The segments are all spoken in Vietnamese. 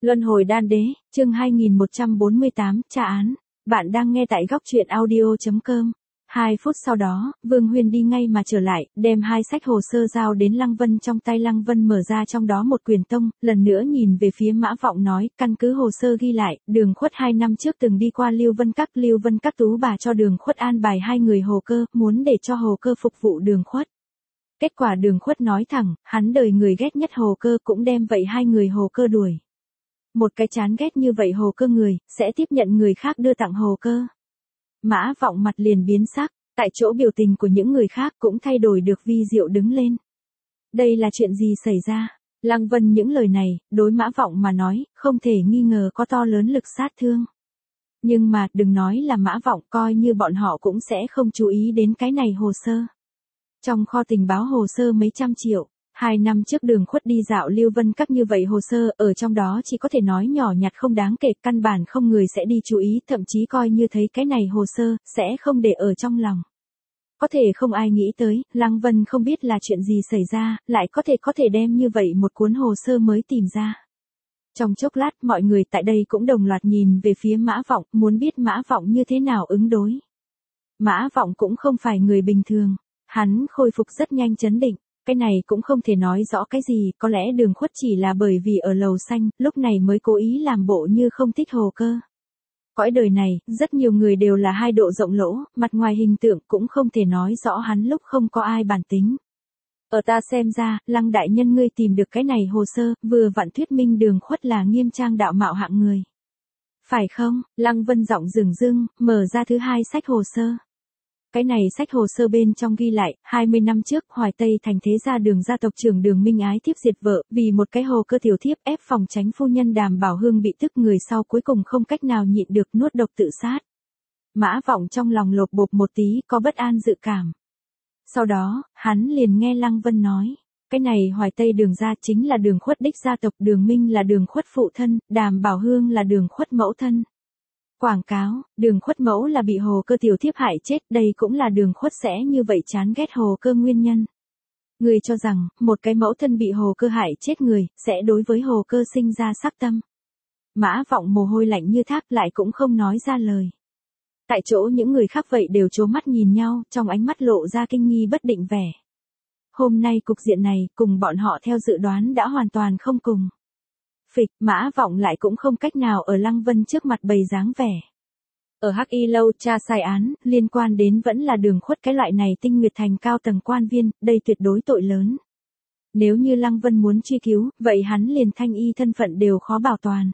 Luân hồi đan đế, chương 2148, tra án. Bạn đang nghe tại góc truyện audio.com. 2 phút sau đó, Vương Huyên đi ngay mà trở lại, đem 2 sách hồ sơ giao đến Lăng Vân trong tay. Lăng Vân mở ra trong đó một quyển tông, lần nữa nhìn về phía Mã Vọng nói, căn cứ hồ sơ ghi lại, Đường Khuất 2 năm trước từng đi qua Lưu Vân Các tú bà cho Đường Khuất an bài 2 người hồ cơ, muốn để cho hồ cơ phục vụ Đường Khuất. Kết quả Đường Khuất nói thẳng, hắn đời người ghét nhất hồ cơ, cũng đem vậy 2 người hồ cơ đuổi. Một cái chán ghét như vậy hồ cơ người, sẽ tiếp nhận người khác đưa tặng hồ cơ. Mã Vọng mặt liền biến sắc, tại chỗ biểu tình của những người khác cũng thay đổi được vi diệu đứng lên. Đây là chuyện gì xảy ra? Lăng Vân những lời này, đối Mã Vọng mà nói, không thể nghi ngờ có to lớn lực sát thương. Nhưng mà, đừng nói là Mã Vọng, coi như bọn họ cũng sẽ không chú ý đến cái này hồ sơ. Trong kho tình báo hồ sơ mấy trăm triệu. 2 năm trước Đường Khuất đi dạo Lưu Vân Các như vậy hồ sơ, ở trong đó chỉ có thể nói nhỏ nhặt không đáng kể, căn bản không người sẽ đi chú ý, thậm chí coi như thấy cái này hồ sơ, sẽ không để ở trong lòng. Có thể không ai nghĩ tới, Lăng Vân không biết là chuyện gì xảy ra, lại có thể đem như vậy một cuốn hồ sơ mới tìm ra. Trong chốc lát, mọi người tại đây cũng đồng loạt nhìn về phía Mã Vọng, muốn biết Mã Vọng như thế nào ứng đối. Mã Vọng cũng không phải người bình thường, hắn khôi phục rất nhanh trấn định. Cái này cũng không thể nói rõ cái gì, có lẽ Đường Khuất chỉ là bởi vì ở lầu xanh, lúc này mới cố ý làm bộ như không thích hồ cơ. Cõi đời này, rất nhiều người đều là 2 độ rộng lỗ, mặt ngoài hình tượng cũng không thể nói rõ hắn lúc không có ai bản tính. Ở ta xem ra, Lăng đại nhân ngươi tìm được cái này hồ sơ, vừa vặn thuyết minh Đường Khuất là nghiêm trang đạo mạo hạng người. Phải không? Lăng Vân giọng dửng dưng, mở ra thứ 2 sách hồ sơ. Cái này sách hồ sơ bên trong ghi lại, 20 năm trước, Hoài Tây thành thế gia Đường gia tộc trưởng Đường Minh Ái thiếp diệt vợ, vì một cái hồ cơ tiểu thiếp ép phòng tránh phu nhân Đàm Bảo Hương bị tức người sau cuối cùng không cách nào nhịn được nuốt độc tự sát. Mã Vọng trong lòng lột bột một tí, có bất an dự cảm. Sau đó, hắn liền nghe Lăng Vân nói, cái này Hoài Tây Đường gia chính là Đường Khuất đích gia tộc, Đường Minh là Đường Khuất phụ thân, Đàm Bảo Hương là Đường Khuất mẫu thân. Quảng cáo, Đường Khuất mẫu là bị hồ cơ tiểu thiếp hại chết, đây cũng là Đường Khuất sẽ như vậy chán ghét hồ cơ nguyên nhân. Người cho rằng, một cái mẫu thân bị hồ cơ hại chết người, sẽ đối với hồ cơ sinh ra sắc tâm. Mã Vọng mồ hôi lạnh như thác lại cũng không nói ra lời. Tại chỗ những người khác vậy đều trố mắt nhìn nhau, trong ánh mắt lộ ra kinh nghi bất định vẻ. Hôm nay cục diện này, cùng bọn họ theo dự đoán đã hoàn toàn không cùng. Phịch, Mã Vọng lại cũng không cách nào ở Lăng Vân trước mặt bày dáng vẻ. Ở Hắc Y lâu tra sai án, liên quan đến vẫn là Đường Khuất cái loại này Tinh Nguyệt thành cao tầng quan viên, đây tuyệt đối tội lớn. Nếu như Lăng Vân muốn truy cứu, vậy hắn liền thanh y thân phận đều khó bảo toàn.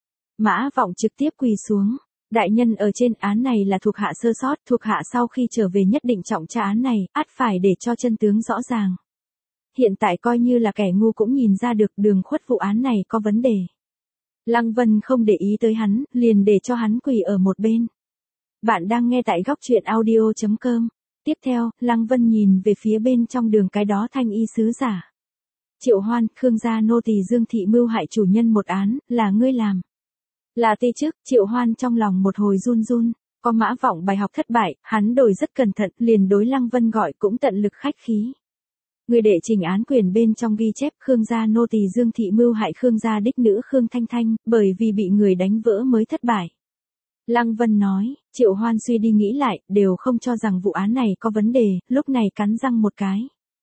Mã Vọng trực tiếp quỳ xuống. Đại nhân ở trên án này là thuộc hạ sơ sót, thuộc hạ sau khi trở về nhất định trọng tra án này, ắt phải để cho chân tướng rõ ràng. Hiện tại coi như là kẻ ngu cũng nhìn ra được Đường Khuất vụ án này có vấn đề. Lăng Vân không để ý tới hắn, liền để cho hắn quỳ ở một bên. Bạn đang nghe tại góc truyện audio.com. Tiếp theo, Lăng Vân nhìn về phía bên trong đường cái đó thanh y sứ giả. Triệu Hoan, Khương gia nô tỳ Dương thị mưu hại chủ nhân một án, là ngươi làm. Là ti chức, Triệu Hoan trong lòng một hồi run run, có Mã Vọng bài học thất bại, hắn đổi rất cẩn thận, liền đối Lăng Vân gọi cũng tận lực khách khí. Người đệ trình án quyền bên trong ghi chép Khương gia nô tỳ Dương thị mưu hại Khương gia đích nữ Khương Thanh Thanh, bởi vì bị người đánh vỡ mới thất bại. Lăng Vân nói, Triệu Hoan suy đi nghĩ lại, đều không cho rằng vụ án này có vấn đề, lúc này cắn răng một cái.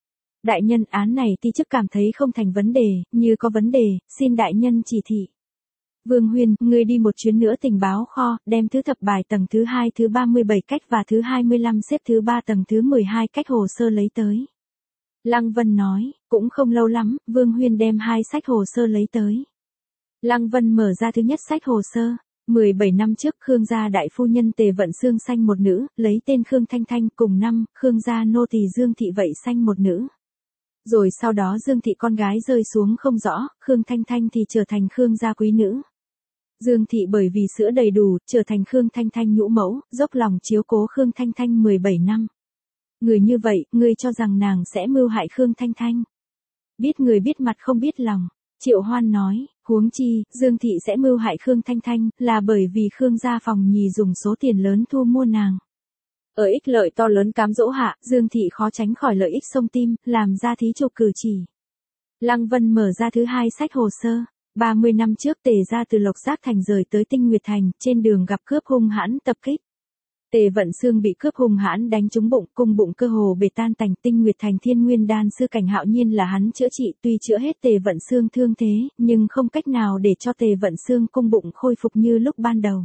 Đại nhân, án này ti chức cảm thấy không thành vấn đề, như có vấn đề, xin đại nhân chỉ thị. Vương Huyên, ngươi đi một chuyến nữa tình báo kho, đem thứ thập bài tầng thứ 2 thứ 37 cách và thứ 25 xếp thứ 3 tầng thứ 12 cách hồ sơ lấy tới. Lăng Vân nói, cũng không lâu lắm, Vương Huyên đem 2 sách hồ sơ lấy tới. Lăng Vân mở ra thứ nhất sách hồ sơ, 17 năm trước Khương gia đại phu nhân Tề Vận Xương sanh một nữ, lấy tên Khương Thanh Thanh, cùng năm, Khương gia nô tỳ Dương thị vậy sanh một nữ. Rồi sau đó Dương thị con gái rơi xuống không rõ, Khương Thanh Thanh thì trở thành Khương gia quý nữ. Dương thị bởi vì sữa đầy đủ, trở thành Khương Thanh Thanh nhũ mẫu, dốc lòng chiếu cố Khương Thanh Thanh 17 năm. Người như vậy, ngươi cho rằng nàng sẽ mưu hại Khương Thanh Thanh. Biết người biết mặt không biết lòng. Triệu Hoan nói, huống chi, Dương thị sẽ mưu hại Khương Thanh Thanh, là bởi vì Khương gia phòng nhì dùng số tiền lớn thu mua nàng. Ở ích lợi to lớn cám dỗ hạ, Dương thị khó tránh khỏi lợi ích xông tim, làm ra thí trục cử chỉ. Lăng Vân mở ra thứ 2 sách hồ sơ. 30 năm trước Tề gia từ Lộc Giác Thành rời tới Tinh Nguyệt Thành, trên đường gặp cướp hung hãn tập kích. Tề Vận Xương bị cướp hung hãn đánh trúng bụng, cung bụng cơ hồ bể tan tành. Tinh Nguyệt Thành Thiên Nguyên Đan sư Cảnh Hạo Nhiên là hắn chữa trị, tuy chữa hết Tề Vận Xương thương thế, nhưng không cách nào để cho Tề Vận Xương cung bụng khôi phục như lúc ban đầu.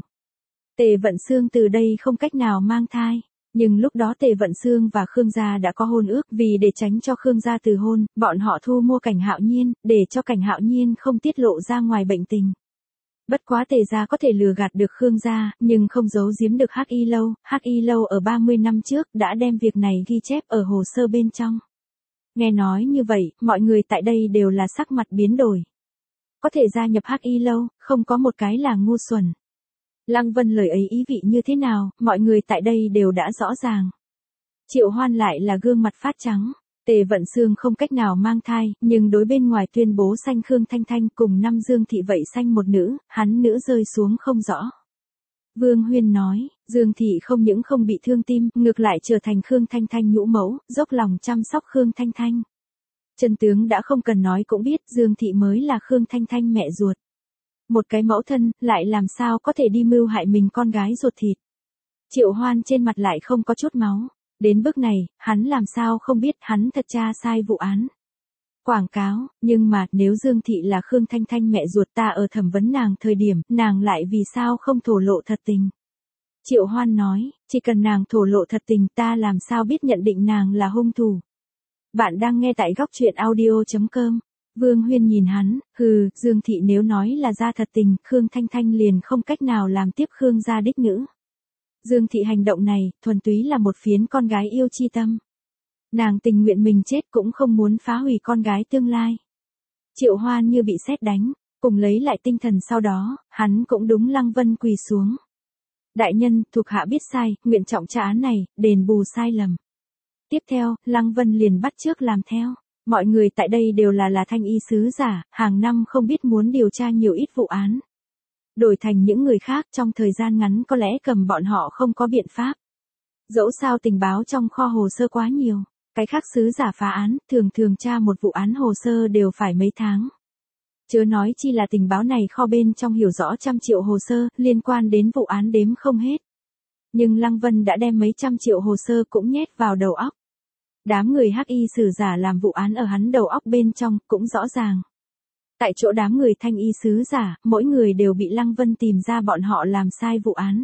Tề Vận Xương từ đây không cách nào mang thai. Nhưng lúc đó Tề Vận Xương và Khương gia đã có hôn ước, vì để tránh cho Khương gia từ hôn, bọn họ thu mua Cảnh Hạo Nhiên, để cho Cảnh Hạo Nhiên không tiết lộ ra ngoài bệnh tình. Bất quá Tề gia có thể lừa gạt được Khương gia, nhưng không giấu giếm được Hắc Y Lâu. Hắc Y Lâu ở 30 năm trước đã đem việc này ghi chép ở hồ sơ bên trong. Nghe nói như vậy, mọi người tại đây đều là sắc mặt biến đổi. Có thể gia nhập Hắc Y Lâu, không có một cái là ngu xuẩn. Lăng Vân lời ấy ý vị như thế nào, mọi người tại đây đều đã rõ ràng. Triệu Hoan lại là gương mặt phát trắng. Tề Vận Xương không cách nào mang thai, nhưng đối bên ngoài tuyên bố sanh Khương Thanh Thanh cùng năm Dương Thị vậy sanh một nữ, hắn nữ rơi xuống không rõ. Vương Huyên nói, Dương Thị không những không bị thương tim, ngược lại trở thành Khương Thanh Thanh nhũ mẫu, dốc lòng chăm sóc Khương Thanh Thanh. Chân tướng đã không cần nói cũng biết, Dương Thị mới là Khương Thanh Thanh mẹ ruột. Một cái mẫu thân, lại làm sao có thể đi mưu hại mình con gái ruột thịt. Triệu Hoan trên mặt lại không có chút máu. Đến bước này, hắn làm sao không biết hắn thật tra sai vụ án. Quảng cáo, nhưng mà nếu Dương Thị là Khương Thanh Thanh mẹ ruột, ta ở thẩm vấn nàng thời điểm, nàng lại vì sao không thổ lộ thật tình. Triệu Hoan nói, chỉ cần nàng thổ lộ thật tình, ta làm sao biết nhận định nàng là hung thủ. Bạn đang nghe tại góc truyện audio.com. Vương Huyên nhìn hắn, Dương Thị nếu nói là ra thật tình, Khương Thanh Thanh liền không cách nào làm tiếp Khương gia đích nữ. Dương Thị hành động này, thuần túy là một phiến con gái yêu chi tâm. Nàng tình nguyện mình chết cũng không muốn phá hủy con gái tương lai. Triệu Hoan như bị sét đánh, cùng lấy lại tinh thần sau đó, hắn cũng đúng Lăng Vân quỳ xuống. Đại nhân, thuộc hạ biết sai, nguyện trọng trả án này, đền bù sai lầm. Tiếp theo, Lăng Vân liền bắt chước làm theo. Mọi người tại đây đều là thanh y sứ giả, hàng năm không biết muốn điều tra nhiều ít vụ án. Đổi thành những người khác trong thời gian ngắn có lẽ cầm bọn họ không có biện pháp. Dẫu sao tình báo trong kho hồ sơ quá nhiều, cái khác sứ giả phá án, thường tra một vụ án hồ sơ đều phải mấy tháng. Chớ nói chi là tình báo này kho bên trong hiểu rõ trăm triệu hồ sơ, liên quan đến vụ án đếm không hết. Nhưng Lăng Vân đã đem mấy trăm triệu hồ sơ cũng nhét vào đầu óc. Đám người hắc y sử giả làm vụ án ở hắn đầu óc bên trong, cũng rõ ràng. Tại chỗ đám người thanh y sứ giả, mỗi người đều bị Lăng Vân tìm ra bọn họ làm sai vụ án.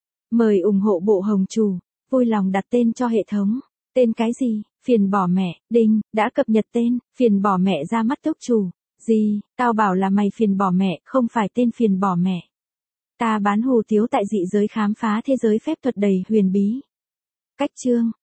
Mời ủng hộ bộ Hồng Chủ, vui lòng đặt tên cho hệ thống. Tên cái gì? Phiền bỏ mẹ, đinh, đã cập nhật tên, phiền bỏ mẹ ra mắt túc chủ. Gì, tao bảo là mày phiền bỏ mẹ, không phải tên phiền bỏ mẹ. Ta bán hủ tiếu tại dị giới khám phá thế giới phép thuật đầy huyền bí. Cách chương.